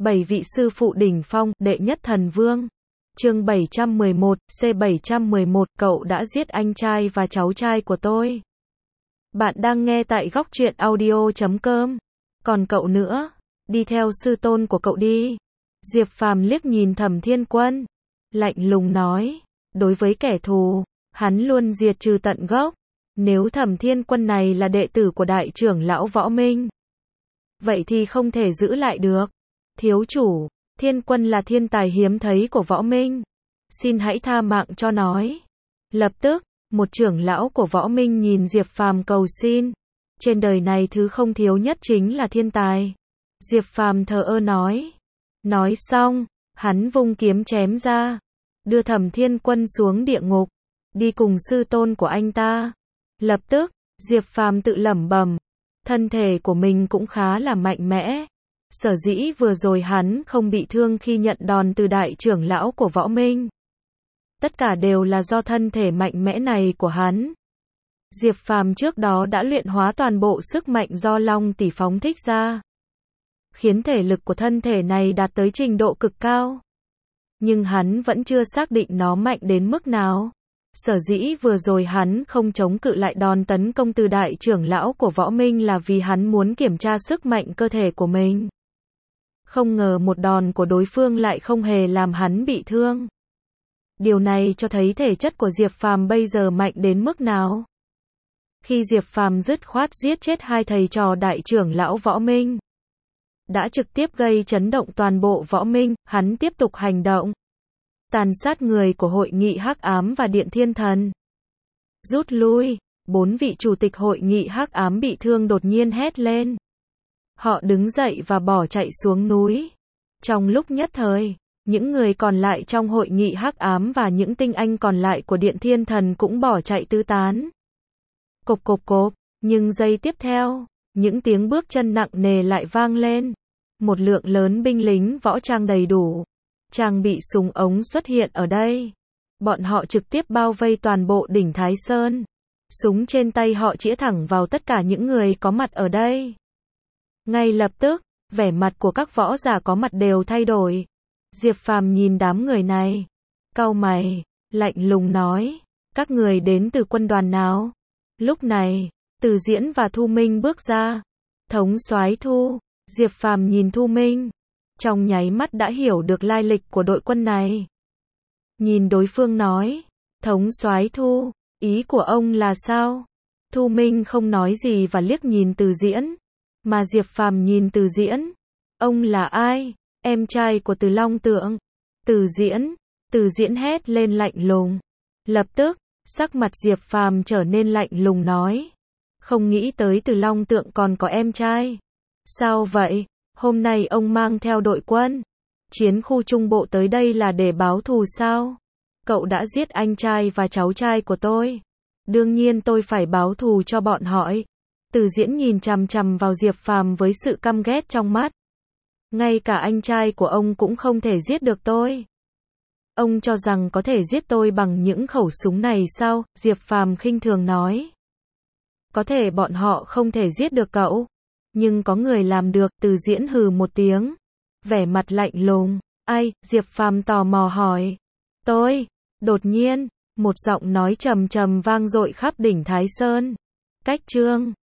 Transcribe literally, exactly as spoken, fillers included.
Bảy vị sư phụ đỉnh phong, đệ nhất thần vương. Chương bảy trăm mười một, C bảy trăm mười một, cậu đã giết anh trai và cháu trai của tôi. Bạn đang nghe tại góc truyện audio chấm com. Còn cậu nữa, đi theo sư tôn của cậu đi. Diệp Phàm liếc nhìn Thẩm Thiên Quân, lạnh lùng nói, đối với kẻ thù, hắn luôn diệt trừ tận gốc. Nếu Thẩm Thiên Quân này là đệ tử của đại trưởng lão Võ Minh, vậy thì không thể giữ lại được. Thiếu chủ, Thiên Quân là thiên tài hiếm thấy của Võ Minh, xin hãy tha mạng cho nói. Lập tức, một trưởng lão của Võ Minh nhìn Diệp Phàm cầu xin. Trên đời này thứ không thiếu nhất chính là thiên tài. Diệp Phàm thờ ơ nói. Nói xong, hắn vung kiếm chém ra, đưa Thẩm Thiên Quân xuống địa ngục, đi cùng sư tôn của anh ta. Lập tức, Diệp Phàm tự lẩm bẩm, thân thể của mình cũng khá là mạnh mẽ. Sở dĩ vừa rồi hắn không bị thương khi nhận đòn từ đại trưởng lão của Võ Minh. Tất cả đều là do thân thể mạnh mẽ này của hắn. Diệp Phàm trước đó đã luyện hóa toàn bộ sức mạnh do Long Tỷ phóng thích ra, khiến thể lực của thân thể này đạt tới trình độ cực cao. Nhưng hắn vẫn chưa xác định nó mạnh đến mức nào. Sở dĩ vừa rồi hắn không chống cự lại đòn tấn công từ đại trưởng lão của Võ Minh là vì hắn muốn kiểm tra sức mạnh cơ thể của mình. Không ngờ một đòn của đối phương lại không hề làm hắn bị thương. Điều này cho thấy thể chất của Diệp Phàm bây giờ mạnh đến mức nào. Khi Diệp Phàm dứt khoát giết chết hai thầy trò đại trưởng lão Võ Minh, đã trực tiếp gây chấn động toàn bộ Võ Minh, hắn tiếp tục hành động, tàn sát người của hội nghị Hắc Ám và Điện Thiên Thần. Rút lui, bốn vị chủ tịch hội nghị Hắc Ám bị thương đột nhiên hét lên. Họ đứng dậy và bỏ chạy xuống núi. Trong lúc nhất thời, những người còn lại trong hội nghị Hắc Ám và những tinh anh còn lại của Điện Thiên Thần cũng bỏ chạy tứ tán. Cộp cộp cộp, nhưng giây tiếp theo, những tiếng bước chân nặng nề lại vang lên. Một lượng lớn binh lính võ trang đầy đủ, trang bị súng ống xuất hiện ở đây. Bọn họ trực tiếp bao vây toàn bộ đỉnh Thái Sơn. Súng trên tay họ chĩa thẳng vào tất cả những người có mặt ở đây. Ngay lập tức, vẻ mặt của các võ giả có mặt đều thay đổi. Diệp Phàm nhìn đám người này, cau mày, lạnh lùng nói, các người đến từ quân đoàn nào? Lúc này, Từ Diễn và Thu Minh bước ra. Thống soái Thu. Diệp Phàm nhìn Thu Minh, trong nháy mắt đã hiểu được lai lịch của đội quân này. Nhìn đối phương nói, thống soái Thu, ý của ông là sao? Thu Minh không nói gì và liếc nhìn Từ Diễn, mà Diệp Phàm nhìn Từ Diễn. Ông là ai? Em trai của Từ Long Tượng. Từ Diễn, Từ Diễn hét lên lạnh lùng. Lập tức, sắc mặt Diệp Phàm trở nên lạnh lùng nói, không nghĩ tới Từ Long Tượng còn có em trai. Sao vậy? Hôm nay ông mang theo đội quân chiến khu Trung Bộ tới đây là để báo thù sao? Cậu đã giết anh trai và cháu trai của tôi. Đương nhiên tôi phải báo thù cho bọn họ. Từ Diễn nhìn chằm chằm vào Diệp Phàm với sự căm ghét trong mắt. Ngay cả anh trai của ông cũng không thể giết được tôi. Ông cho rằng có thể giết tôi bằng những khẩu súng này sao? Diệp Phàm khinh thường nói. Có thể bọn họ không thể giết được cậu, nhưng có người làm được. Từ Diễn hừ một tiếng, vẻ mặt lạnh lùng. Ai? Diệp Phàm tò mò hỏi. Tôi. Đột nhiên, một giọng nói trầm trầm vang dội khắp đỉnh Thái Sơn. Cách Trương.